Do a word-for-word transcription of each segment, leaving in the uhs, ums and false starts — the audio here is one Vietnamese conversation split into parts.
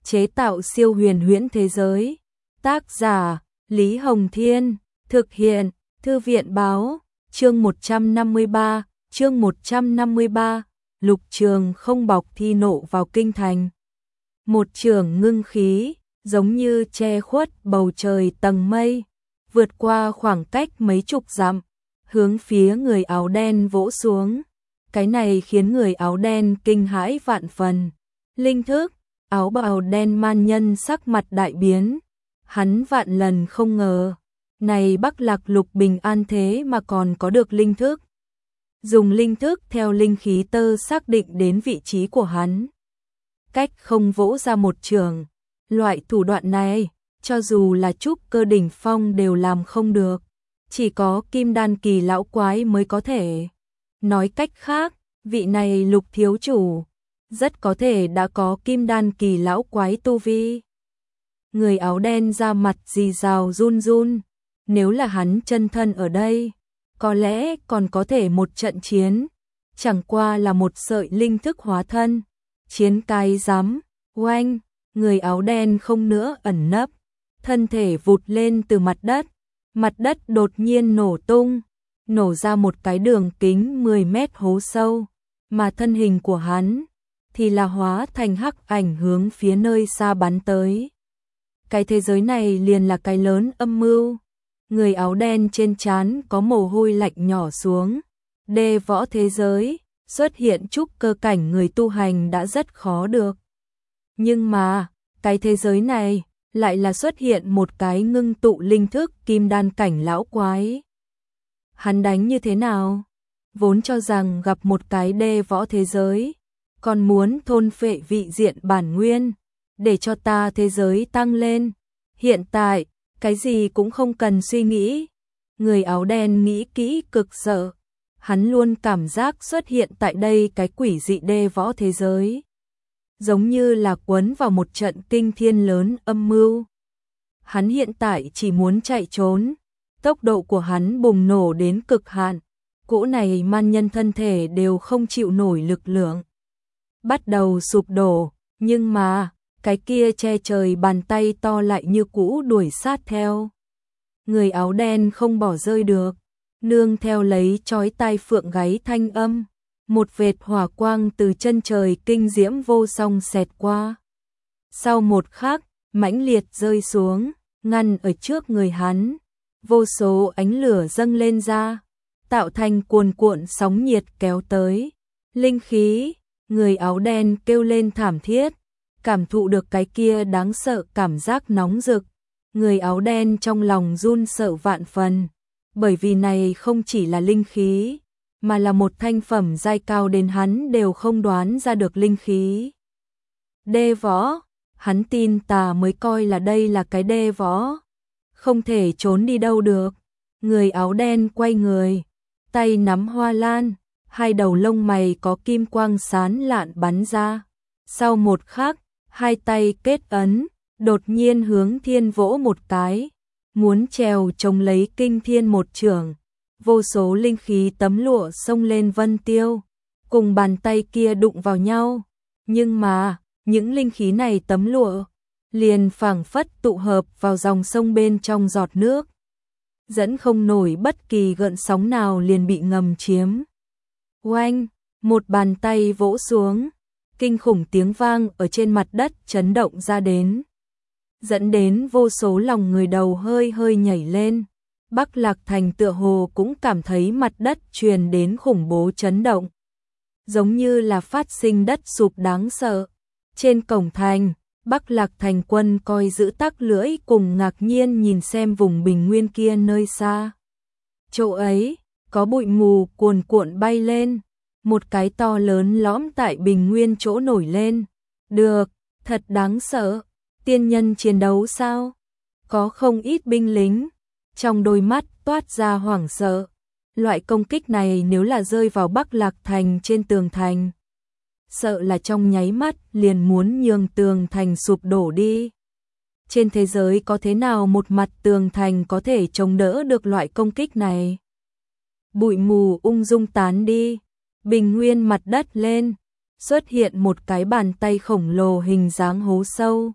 chế tạo siêu huyền huyễn thế giới. Tác giả: Lý Hồng Thiên, thực hiện: Thư viện Báo. Chương một trăm năm mươi ba, chương một trăm năm mươi ba, Lục Trường không bọc thi nộ vào kinh thành. Một trường ngưng khí, giống như che khuất bầu trời tầng mây, vượt qua khoảng cách mấy chục dặm, hướng phía người áo đen vỗ xuống. Cái này khiến người áo đen kinh hãi vạn phần. Linh thức, áo bào đen man nhân sắc mặt đại biến. Hắn vạn lần không ngờ, này Bắc Lạc Lục bình an thế mà còn có được linh thức. Dùng linh thức theo linh khí tơ xác định đến vị trí của hắn. Cách không vỗ ra một trường. Loại thủ đoạn này, cho dù là trúc cơ đỉnh phong đều làm không được. Chỉ có kim đan kỳ lão quái mới có thể. Nói cách khác, vị này Lục thiếu chủ, rất có thể đã có kim đan kỳ lão quái tu vi. Người áo đen ra mặt rì rào run run. Nếu là hắn chân thân ở đây, có lẽ còn có thể một trận chiến. Chẳng qua là một sợi linh thức hóa thân. Chiến cái rắm, oanh, người áo đen không nữa ẩn nấp. Thân thể vụt lên từ mặt đất. Mặt đất đột nhiên nổ tung, nổ ra một cái đường kính mười mét hố sâu. Mà thân hình của hắn thì là hóa thành hắc ảnh hướng phía nơi xa bắn tới. Cái thế giới này liền là cái lớn âm mưu. Người áo đen trên trán có mồ hôi lạnh nhỏ xuống. Đê võ thế giới, xuất hiện trúc cơ cảnh người tu hành đã rất khó được. Nhưng mà, cái thế giới này lại là xuất hiện một cái ngưng tụ linh thức kim đan cảnh lão quái. Hắn đánh như thế nào? Vốn cho rằng gặp một cái đê võ thế giới, còn muốn thôn phệ vị diện bản nguyên, để cho ta thế giới tăng lên. Hiện tại, cái gì cũng không cần suy nghĩ. Người áo đen nghĩ kỹ cực sợ. Hắn luôn cảm giác xuất hiện tại đây cái quỷ dị đê võ thế giới. Giống như là quấn vào một trận kinh thiên lớn âm mưu. Hắn hiện tại chỉ muốn chạy trốn. Tốc độ của hắn bùng nổ đến cực hạn. Cỗ này man nhân thân thể đều không chịu nổi lực lượng. Bắt đầu sụp đổ, nhưng mà, cái kia che trời bàn tay to lại như cũ đuổi sát theo. Người áo đen không bỏ rơi được, nương theo lấy chói tai phượng gáy thanh âm. Một vệt hỏa quang từ chân trời kinh diễm vô song xẹt qua. Sau một khắc, mãnh liệt rơi xuống, ngăn ở trước người hắn. Vô số ánh lửa dâng lên ra, tạo thành cuồn cuộn sóng nhiệt kéo tới. Linh khí, người áo đen kêu lên thảm thiết, cảm thụ được cái kia đáng sợ cảm giác nóng rực. Người áo đen trong lòng run sợ vạn phần, bởi vì này không chỉ là linh khí, mà là một thanh phẩm giai cao đến hắn đều không đoán ra được linh khí. Đê võ, hắn tin tà mới coi là đây là cái đê võ. Không thể trốn đi đâu được. Người áo đen quay người, tay nắm hoa lan, hai đầu lông mày có kim quang sán lạn bắn ra. Sau một khắc, hai tay kết ấn, đột nhiên hướng thiên vỗ một cái, muốn trèo chống lấy kinh thiên một chưởng. Vô số linh khí tấm lụa xông lên vân tiêu, cùng bàn tay kia đụng vào nhau. Nhưng mà, những linh khí này tấm lụa liền phảng phất tụ hợp vào dòng sông bên trong giọt nước, dẫn không nổi bất kỳ gợn sóng nào liền bị ngầm chiếm. Oanh, một bàn tay vỗ xuống, kinh khủng tiếng vang ở trên mặt đất chấn động ra đến, dẫn đến vô số lòng người đầu hơi hơi nhảy lên. Bắc Lạc Thành tựa hồ cũng cảm thấy mặt đất truyền đến khủng bố chấn động, giống như là phát sinh đất sụp đáng sợ. Trên cổng thành, Bắc Lạc Thành quân coi giữ tắc lưỡi cùng ngạc nhiên nhìn xem vùng bình nguyên kia nơi xa. Chỗ ấy, có bụi mù cuồn cuộn bay lên, một cái to lớn lõm tại bình nguyên chỗ nổi lên. Được, thật đáng sợ, tiên nhân chiến đấu sao? Có không ít binh lính, trong đôi mắt toát ra hoảng sợ. Loại công kích này nếu là rơi vào Bắc Lạc Thành trên tường thành, sợ là trong nháy mắt liền muốn nhường tường thành sụp đổ đi. Trên thế giới có thế nào một mặt tường thành có thể chống đỡ được loại công kích này? Bụi mù ung dung tán đi, bình nguyên mặt đất lên, xuất hiện một cái bàn tay khổng lồ hình dáng hố sâu.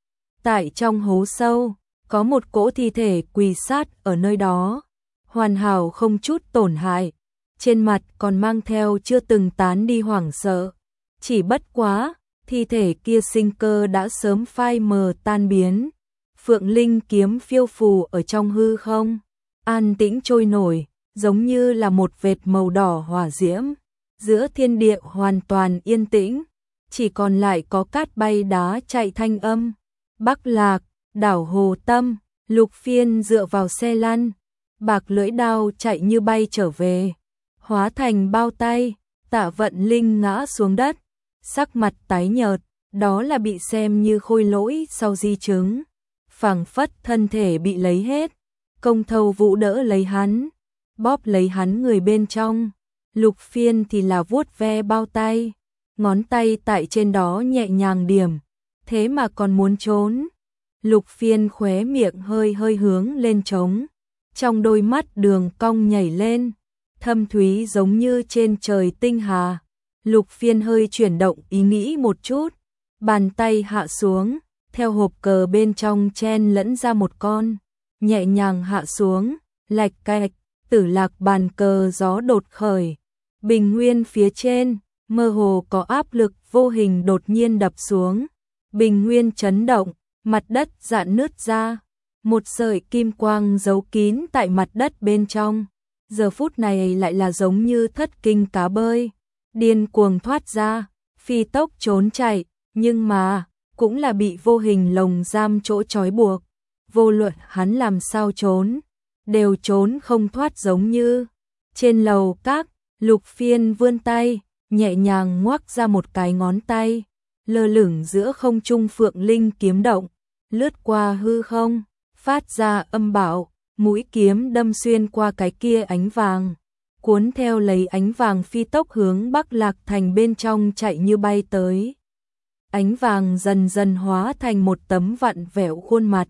Tại trong hố sâu, có một cỗ thi thể quỳ sát ở nơi đó, hoàn hảo không chút tổn hại, trên mặt còn mang theo chưa từng tán đi hoảng sợ. Chỉ bất quá, thi thể kia sinh cơ đã sớm phai mờ tan biến. Phượng Linh kiếm phiêu phù ở trong hư không, an tĩnh trôi nổi, giống như là một vệt màu đỏ hỏa diễm. Giữa thiên địa hoàn toàn yên tĩnh, chỉ còn lại có cát bay đá chạy thanh âm. Bắc Lạc, đảo Hồ Tâm, Lục Phiên dựa vào xe lăn, bạc lưỡi đao chạy như bay trở về, hóa thành bao tay. Tạ Vận Linh ngã xuống đất, sắc mặt tái nhợt, đó là bị xem như khôi lỗi sau di chứng, phảng phất thân thể bị lấy hết. Công Thâu Vũ đỡ lấy hắn, bóp lấy hắn người bên trong. Lục Phiên thì là vuốt ve bao tay, ngón tay tại trên đó nhẹ nhàng điểm, thế mà còn muốn trốn. Lục Phiên khóe miệng hơi hơi hướng lên trống, trong đôi mắt đường cong nhảy lên, thâm thúy giống như trên trời tinh hà. Lục Phiên hơi chuyển động ý nghĩ một chút, bàn tay hạ xuống, theo hộp cờ bên trong chen lẫn ra một con, nhẹ nhàng hạ xuống, lạch cạch, Tử Lạc bàn cờ gió đột khởi. Bình nguyên phía trên, mơ hồ có áp lực vô hình đột nhiên đập xuống. Bình nguyên chấn động, mặt đất rạn nứt ra. Một sợi kim quang giấu kín tại mặt đất bên trong. Giờ phút này lại là giống như thất kinh cá bơi, điên cuồng thoát ra, phi tốc trốn chạy, nhưng mà cũng là bị vô hình lồng giam chỗ trói buộc. Vô luận hắn làm sao trốn, đều trốn không thoát giống như. Trên lầu các, Lục Phiên vươn tay, nhẹ nhàng ngoắc ra một cái ngón tay, lơ lửng giữa không trung. Phượng Linh kiếm động, lướt qua hư không, phát ra âm bạo, mũi kiếm đâm xuyên qua cái kia ánh vàng, cuốn theo lấy ánh vàng phi tốc hướng Bắc Lạc Thành bên trong chạy như bay tới. Ánh vàng dần dần hóa thành một tấm vặn vẹo khuôn mặt.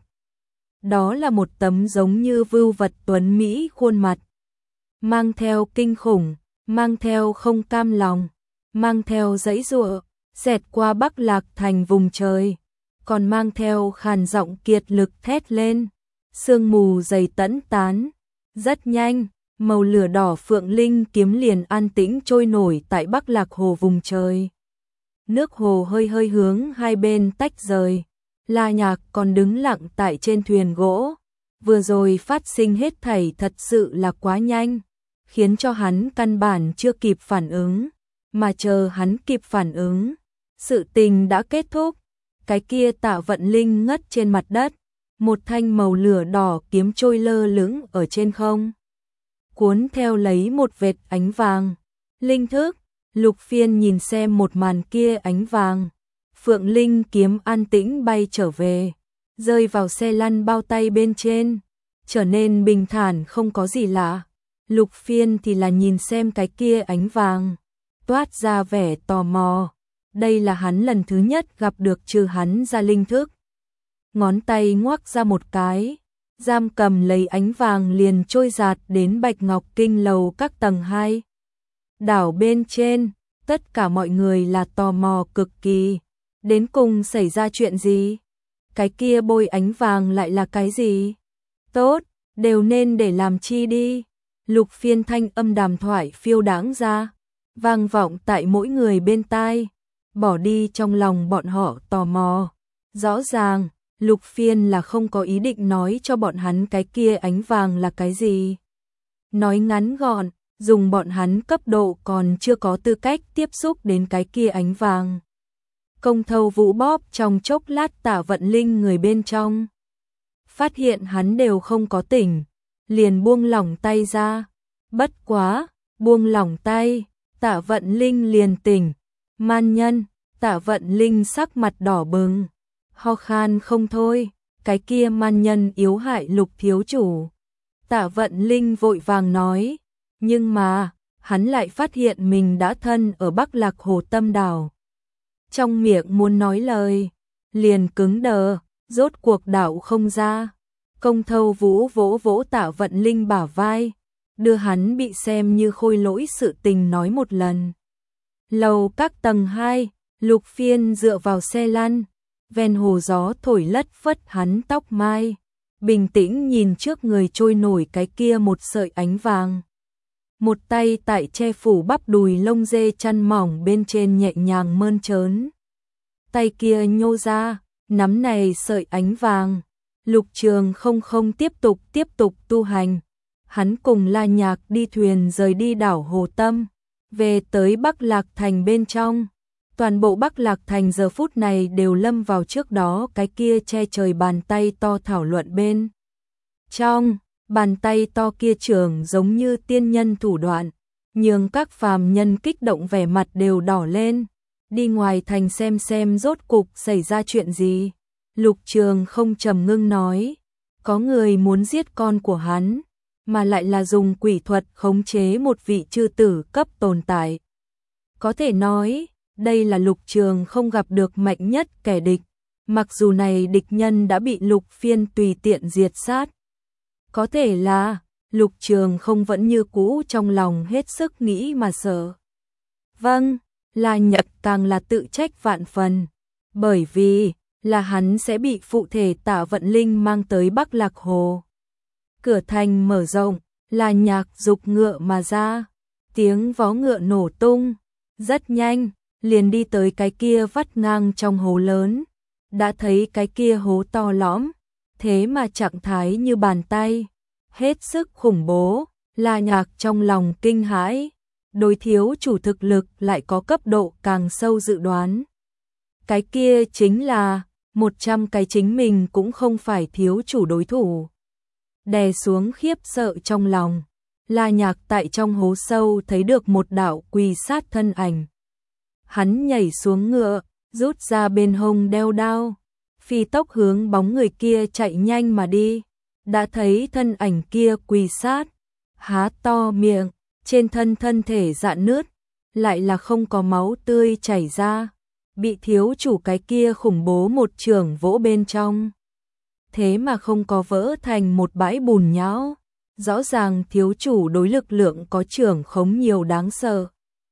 Đó là một tấm giống như vưu vật tuấn mỹ khuôn mặt, mang theo kinh khủng, mang theo không cam lòng, mang theo giãy giụa, xẹt qua Bắc Lạc Thành vùng trời, còn mang theo khàn giọng kiệt lực thét lên. Sương mù dày tẫn tán, rất nhanh, màu lửa đỏ Phượng Linh kiếm liền an tĩnh trôi nổi tại Bắc Lạc Hồ vùng trời. Nước hồ hơi hơi hướng hai bên tách rời. La Nhạc còn đứng lặng tại trên thuyền gỗ. Vừa rồi phát sinh hết thảy thật sự là quá nhanh, khiến cho hắn căn bản chưa kịp phản ứng, mà chờ hắn kịp phản ứng, sự tình đã kết thúc. Cái kia Tạ Vận Linh ngất trên mặt đất, một thanh màu lửa đỏ kiếm trôi lơ lửng ở trên không, cuốn theo lấy một vệt ánh vàng. Linh thức, Lục Phiên nhìn xem một màn kia ánh vàng. Phượng Linh kiếm an tĩnh bay trở về, rơi vào xe lăn bao tay bên trên, trở nên bình thản không có gì lạ. Lục Phiên thì là nhìn xem cái kia ánh vàng, toát ra vẻ tò mò. Đây là hắn lần thứ nhất gặp được trừ hắn ra linh thức. Ngón tay ngoắc ra một cái, giam cầm lấy ánh vàng liền trôi giạt đến Bạch Ngọc Kinh lầu các tầng hai. Đảo bên trên, tất cả mọi người là tò mò cực kỳ. Đến cùng xảy ra chuyện gì? Cái kia bôi ánh vàng lại là cái gì? Tốt, đều nên để làm chi đi. Lục Phiên thanh âm đàm thoại phiêu đáng ra, vang vọng tại mỗi người bên tai, bỏ đi trong lòng bọn họ tò mò. Rõ ràng, Lục Phiên là không có ý định nói cho bọn hắn cái kia ánh vàng là cái gì. Nói ngắn gọn, dùng bọn hắn cấp độ còn chưa có tư cách tiếp xúc đến cái kia ánh vàng. Công Thâu Vũ bóp trong chốc lát Tạ Vận Linh người bên trong, phát hiện hắn đều không có tỉnh, liền buông lỏng tay ra. Bất quá, buông lỏng tay, Tạ Vận Linh liền tỉnh. Man nhân, Tạ Vận Linh sắc mặt đỏ bừng, ho khan không thôi. Cái kia man nhân yếu hại Lục thiếu chủ. Tạ Vận Linh vội vàng nói, nhưng mà hắn lại phát hiện mình đã thân ở Bắc Lạc Hồ Tâm đảo. Trong miệng muốn nói lời, liền cứng đờ, rốt cuộc đảo không ra. Công Thâu Vũ vỗ vỗ Tạ Vận Linh bả vai, đưa hắn bị xem như khôi lỗi sự tình nói một lần. Lầu các tầng hai, Lục Phiên dựa vào xe lăn, ven hồ gió thổi lất phất hắn tóc mai, bình tĩnh nhìn trước người trôi nổi cái kia một sợi ánh vàng. Một tay tại che phủ bắp đùi lông dê chăn mỏng bên trên nhẹ nhàng mơn trớn. Tay kia nhô ra, nắm này sợi ánh vàng. Lục Trường không không tiếp tục tiếp tục tu hành. Hắn cùng La Nhạc đi thuyền rời đi đảo Hồ Tâm, về tới Bắc Lạc Thành bên trong. Toàn bộ Bắc Lạc Thành giờ phút này đều lâm vào trước đó cái kia che trời bàn tay to thảo luận bên. Trong, bàn tay to kia trưởng giống như tiên nhân thủ đoạn, nhường các phàm nhân kích động vẻ mặt đều đỏ lên. Đi ngoài thành xem xem rốt cục xảy ra chuyện gì. Lục Trường không trầm ngưng nói, có người muốn giết con của hắn, mà lại là dùng quỷ thuật khống chế một vị chư tử cấp tồn tại. Có thể nói, đây là Lục Trường không gặp được mạnh nhất kẻ địch, mặc dù này địch nhân đã bị Lục Phiên tùy tiện diệt sát. Có thể là, Lục Trường không vẫn như cũ trong lòng hết sức nghĩ mà sợ. Vâng, La Nhật càng là tự trách vạn phần, bởi vì là hắn sẽ bị phụ thể Tạ Vận Linh mang tới Bắc Lạc Hồ. Cửa thành mở rộng, La Nhạc dục ngựa mà ra, tiếng vó ngựa nổ tung, rất nhanh, liền đi tới cái kia vắt ngang trong hố lớn. Đã thấy cái kia hố to lõm, thế mà trạng thái như bàn tay, hết sức khủng bố. La Nhạc trong lòng kinh hãi, đối thiếu chủ thực lực lại có cấp độ càng sâu dự đoán. Cái kia chính là một trăm cái chính mình cũng không phải thiếu chủ đối thủ. Đè xuống khiếp sợ trong lòng, La Nhạc tại trong hố sâu thấy được một đạo quỳ sát thân ảnh. Hắn nhảy xuống ngựa, rút ra bên hông đeo đao, phi tốc hướng bóng người kia chạy nhanh mà đi. Đã thấy thân ảnh kia quỳ sát, há to miệng, trên thân thân thể rạn nứt, lại là không có máu tươi chảy ra, bị thiếu chủ cái kia khủng bố một chưởng vỗ bên trong. Thế mà không có vỡ thành một bãi bùn nhão, rõ ràng thiếu chủ đối lực lượng có chưởng khống nhiều đáng sợ.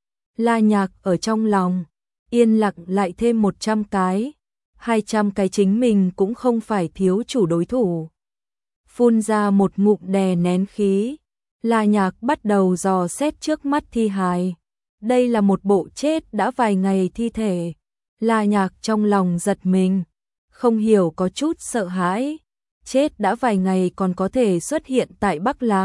La Nhạc ở trong lòng, yên lặng lại thêm một trăm cái, hai trăm cái chính mình cũng không phải thiếu chủ đối thủ. Phun ra một ngụm đè nén khí, La Nhạc bắt đầu dò xét trước mắt thi hài. Đây là một bộ chết đã vài ngày thi thể. La Nhạc trong lòng giật mình, không hiểu có chút sợ hãi. Chết đã vài ngày còn có thể xuất hiện tại Bắc Lạc.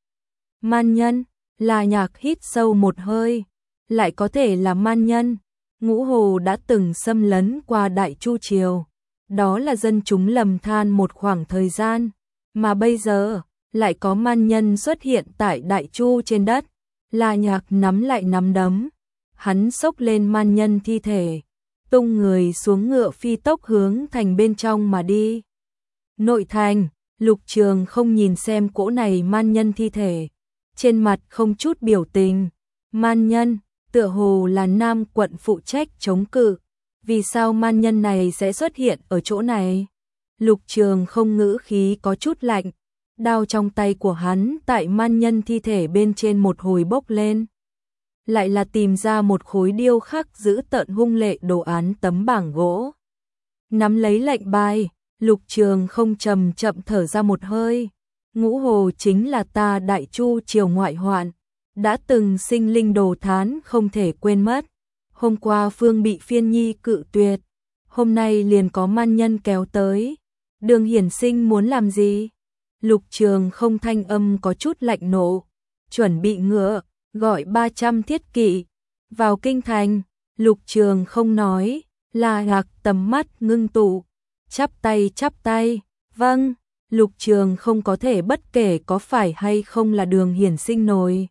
Man nhân, La Nhạc hít sâu một hơi, lại có thể là man nhân. Ngũ Hồ đã từng xâm lấn qua Đại Chu Triều, đó là dân chúng lầm than một khoảng thời gian, mà bây giờ lại có man nhân xuất hiện tại Đại Chu trên đất. La Nhạc nắm lại nắm đấm, hắn xốc lên man nhân thi thể, tung người xuống ngựa phi tốc hướng thành bên trong mà đi. Nội thành, Lục Trường không nhìn xem cỗ này man nhân thi thể, trên mặt không chút biểu tình. Man nhân, tựa hồ là Nam quận phụ trách chống cự, vì sao man nhân này sẽ xuất hiện ở chỗ này? Lục Trường không ngữ khí có chút lạnh, đao trong tay của hắn tại man nhân thi thể bên trên một hồi bốc lên. Lại là tìm ra một khối điêu khắc giữ tợn hung lệ đồ án tấm bảng gỗ. Nắm lấy lệnh bài, Lục Trường không chậm chậm thở ra một hơi. Ngũ Hồ chính là ta Đại Chu triều ngoại hoạn, đã từng sinh linh đồ thán không thể quên mất. Hôm qua Phương bị Phiên Nhi cự tuyệt, hôm nay liền có man nhân kéo tới. Đường Hiển Sinh muốn làm gì? Lục Trường không thanh âm có chút lạnh nộ, chuẩn bị ngựa, gọi ba trăm thiết kỵ vào kinh thành. Lục Trường không nói, La Nhạc tầm mắt ngưng tụ, chắp tay chắp tay, vâng. Lục Trường không có thể bất kể có phải hay không là Đường Hiển Sinh nổi.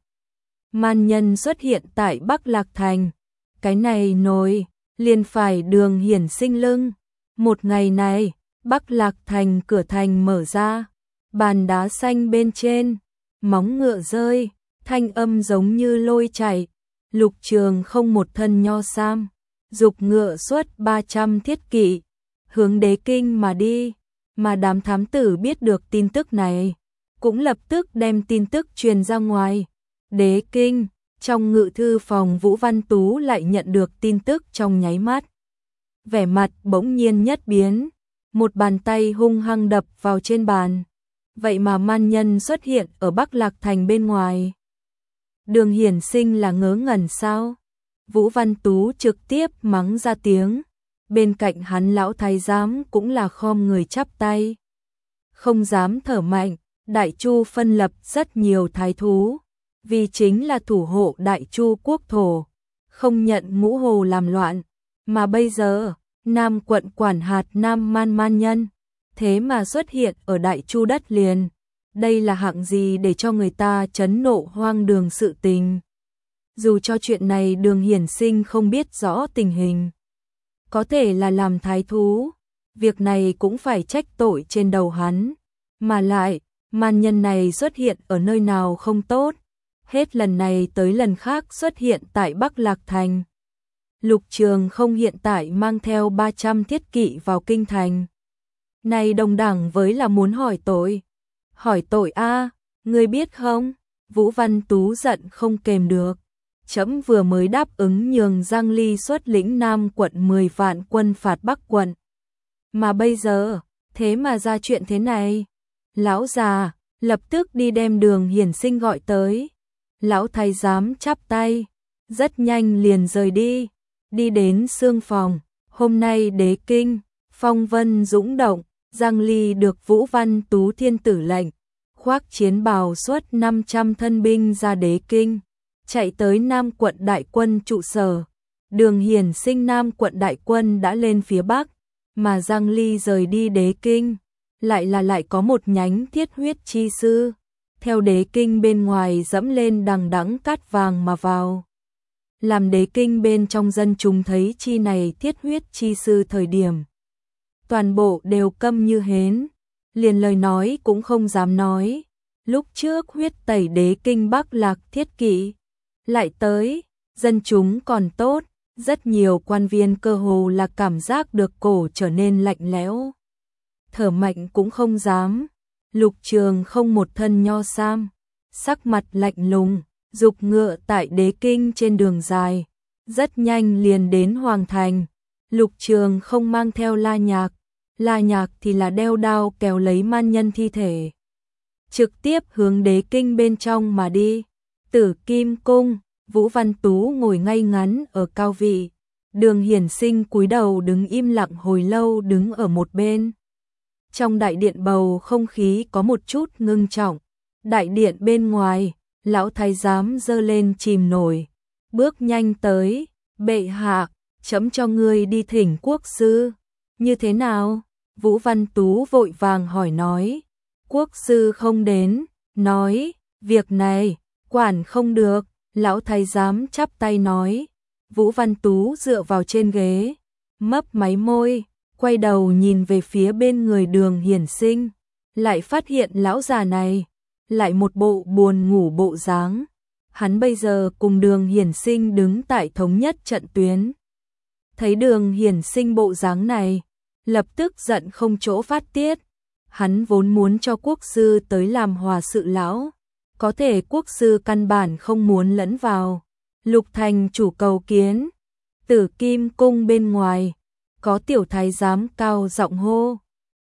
Man nhân xuất hiện tại Bắc Lạc Thành, cái này nổi, liền phải Đường Hiển Sinh lưng. Một ngày này, Bắc Lạc Thành cửa thành mở ra, bàn đá xanh bên trên, móng ngựa rơi, thanh âm giống như lôi chảy. Lục Trường không một thân nho sam, dục ngựa xuất ba trăm thiết kỵ, hướng Đế Kinh mà đi. Mà đám thám tử biết được tin tức này, cũng lập tức đem tin tức truyền ra ngoài. Đế Kinh, Trong ngự thư phòng Vũ Văn Tú lại nhận được tin tức trong nháy mắt. Vẻ mặt bỗng nhiên nhất biến, một bàn tay hung hăng đập vào trên bàn. Vậy mà man nhân xuất hiện ở Bắc Lạc Thành bên ngoài. Đường Hiển Sinh là ngớ ngẩn sao? Vũ Văn Tú trực tiếp mắng ra tiếng. Bên cạnh hắn lão thái giám cũng là khom người chắp tay. Không dám thở mạnh, Đại Chu phân lập rất nhiều thái thú. Vì chính là thủ hộ Đại Chu quốc thổ. Không nhận Ngũ Hồ làm loạn. Mà bây giờ, Nam quận quản hạt Nam Man man nhân. Thế mà xuất hiện ở Đại Chu đất liền. Đây là hạng gì để cho người ta chấn nộ hoang đường sự tình. Dù cho chuyện này Đường Hiển Sinh không biết rõ tình hình. Có thể là làm thái thú. Việc này cũng phải trách tội trên đầu hắn. Mà lại, man nhân này xuất hiện ở nơi nào không tốt. Hết lần này tới lần khác xuất hiện tại Bắc Lạc Thành. Lục Trường không hiện tại mang theo ba trăm thiết kỵ vào kinh thành. Này đồng đẳng với là muốn hỏi tội. Hỏi tội a, ngươi biết không? Vũ Văn Tú giận không kềm được. Trẫm vừa mới đáp ứng nhường Giang Ly xuất lĩnh Nam quận mười vạn quân phạt Bắc quận. Mà bây giờ, thế mà ra chuyện thế này. Lão già, lập tức đi đem Đường Hiển Sinh gọi tới. Lão thái giám chắp tay, rất nhanh liền rời đi. Đi đến xương phòng, hôm nay đế kinh, phong vân dũng động, Giang Ly được Vũ Văn Tú thiên tử lệnh, khoác chiến bào xuất năm trăm thân binh ra đế kinh, chạy tới Nam quận đại quân trụ sở. Đường Hiển Sinh Nam quận đại quân đã lên phía Bắc, mà Giang Ly rời đi đế kinh, lại là lại có một nhánh thiết huyết chi sư, theo đế kinh bên ngoài dẫm lên đằng đẵng cát vàng mà vào. Làm đế kinh bên trong dân chúng thấy chi này thiết huyết chi sư thời điểm. Toàn bộ đều câm như hến, liền lời nói cũng không dám nói. Lúc trước huyết tẩy đế kinh Bắc Lạc thiết kỵ, lại tới, dân chúng còn tốt, rất nhiều quan viên cơ hồ là cảm giác được cổ trở nên lạnh lẽo. Thở mạnh cũng không dám. Lục Trường không một thân nho sam, sắc mặt lạnh lùng, dục ngựa tại đế kinh trên đường dài, rất nhanh liền đến Hoàng Thành. Lục Trường không mang theo La Nhạc, La Nhạc thì là đeo đao kéo lấy man nhân thi thể, trực tiếp hướng đế kinh bên trong mà đi. Tử Kim Cung, Vũ Văn Tú ngồi ngay ngắn ở cao vị, Đường Hiển Sinh cúi đầu đứng im lặng hồi lâu đứng ở một bên. Trong đại điện bầu không khí có một chút ngưng trọng. Đại điện bên ngoài, lão thái giám giơ lên chìm nổi, bước nhanh tới, bệ hạ, chấm cho ngươi đi thỉnh quốc sư. Như thế nào? Vũ Văn Tú vội vàng hỏi nói. Quốc sư không đến, nói, việc này, quản không được, lão thái giám chắp tay nói. Vũ Văn Tú dựa vào trên ghế, mấp máy môi, quay đầu nhìn về phía bên người Đường Hiển Sinh, lại phát hiện lão già này, lại một bộ buồn ngủ bộ dáng. Hắn bây giờ cùng Đường Hiển Sinh đứng tại thống nhất trận tuyến. Thấy Đường Hiển Sinh bộ dáng này, lập tức giận không chỗ phát tiết. Hắn vốn muốn cho quốc sư tới làm hòa sự lão, có thể quốc sư căn bản không muốn lẫn vào. Lục thành chủ cầu kiến. Tử Kim Cung bên ngoài, có tiểu thái giám cao giọng hô.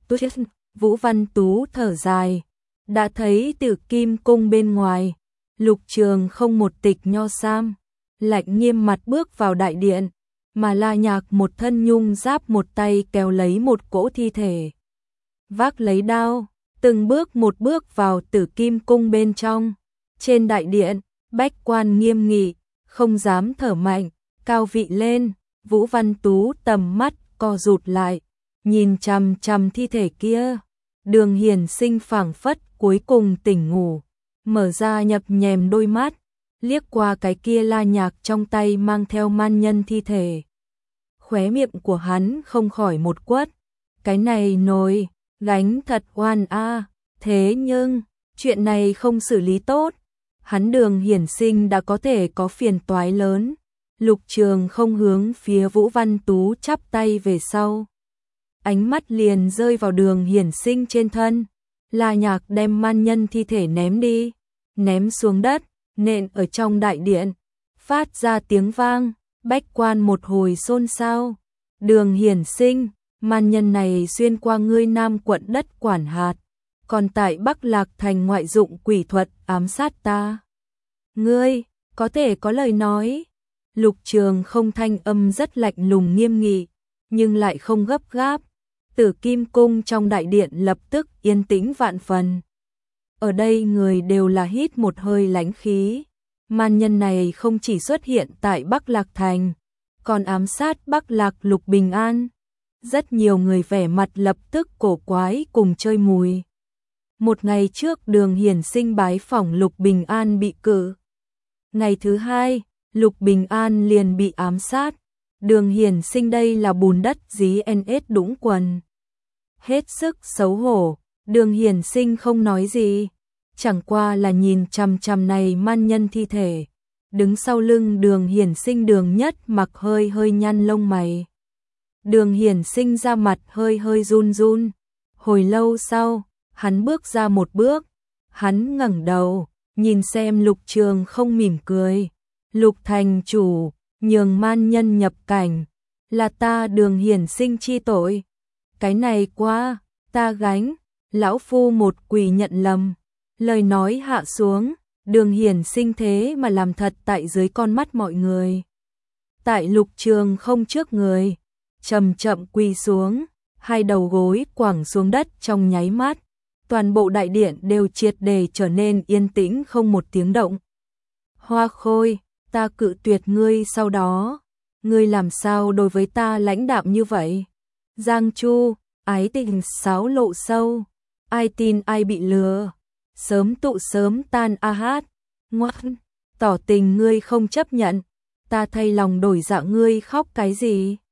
Vũ Văn Tú thở dài, đã thấy Tử Kim Cung bên ngoài, Lục Trường không một tịch nho sam, lạnh nghiêm mặt bước vào đại điện, mà La Nhạc một thân nhung giáp một tay kéo lấy một cỗ thi thể, vác lấy đao, từng bước một bước vào Tử Kim Cung bên trong. Trên đại điện, bách quan nghiêm nghị, không dám thở mạnh, cao vị lên. Vũ Văn Tú tầm mắt co rụt lại, nhìn chằm chằm thi thể kia. Đường Hiển Sinh phảng phất cuối cùng tỉnh ngủ, mở ra nhập nhèm đôi mắt, liếc qua cái kia La Nhạc trong tay mang theo man nhân thi thể. Khóe miệng của hắn không khỏi một quất, cái này nồi gánh thật oan a, thế nhưng chuyện này không xử lý tốt, hắn Đường Hiển Sinh đã có thể có phiền toái lớn. Lục Trường không hướng phía Vũ Văn Tú chắp tay về sau, ánh mắt liền rơi vào Đường Hiển Sinh trên thân. La Nhạc đem man nhân thi thể ném đi, ném xuống đất, nện ở trong đại điện. phát ra tiếng vang, bách quan một hồi xôn xao. Đường Hiển Sinh, man nhân này xuyên qua ngươi Nam quận đất quản hạt, còn tại Bắc Lạc thành ngoại dụng quỷ thuật ám sát ta. Ngươi, có thể có lời nói. Lục Trường không thanh âm rất lạnh lùng nghiêm nghị, nhưng lại không gấp gáp. Tử Kim Cung trong đại điện lập tức yên tĩnh vạn phần. Ở đây người đều là hít một hơi lãnh khí. Man nhân này không chỉ xuất hiện tại Bắc Lạc thành, còn ám sát Bắc Lạc Lục Bình An. Rất nhiều người vẻ mặt lập tức cổ quái cùng chơi mùi. Một ngày trước Đường Hiển Sinh bái phỏng Lục Bình An bị cử. Ngày thứ hai, Lục Bình An liền bị ám sát. Đường Hiển Sinh đây là bùn đất dí en ét đũng quần. Hết sức xấu hổ, Đường Hiển Sinh không nói gì, chẳng qua là nhìn chằm chằm này man nhân thi thể. Đứng sau lưng Đường Hiển Sinh Đường Nhất Mặc hơi hơi nhăn lông mày. Đường Hiển Sinh ra mặt hơi hơi run run. Hồi lâu sau, hắn bước ra một bước, hắn ngẩng đầu, nhìn xem Lục Trường không mỉm cười. Lục thành chủ, nhường man nhân nhập cảnh, là ta Đường Hiển Sinh chi tội. Cái này quá, ta gánh, lão phu một quỳ nhận lầm. Lời nói hạ xuống, Đường Hiển Sinh thế mà làm thật tại dưới con mắt mọi người. Tại Lục Trường không trước người, chậm chậm quỳ xuống, hai đầu gối quẳng xuống đất trong nháy mắt. Toàn bộ đại điện đều triệt để trở nên yên tĩnh không một tiếng động. Hoa Khôi, ta cự tuyệt ngươi sau đó. Ngươi làm sao đối với ta lãnh đạm như vậy? Giang Chu, ái tình sáo lộ sâu. Ai tin ai bị lừa. Sớm tụ sớm tan a hát. Ngoan, tỏ tình ngươi không chấp nhận. Ta thay lòng đổi dạ ngươi khóc cái gì?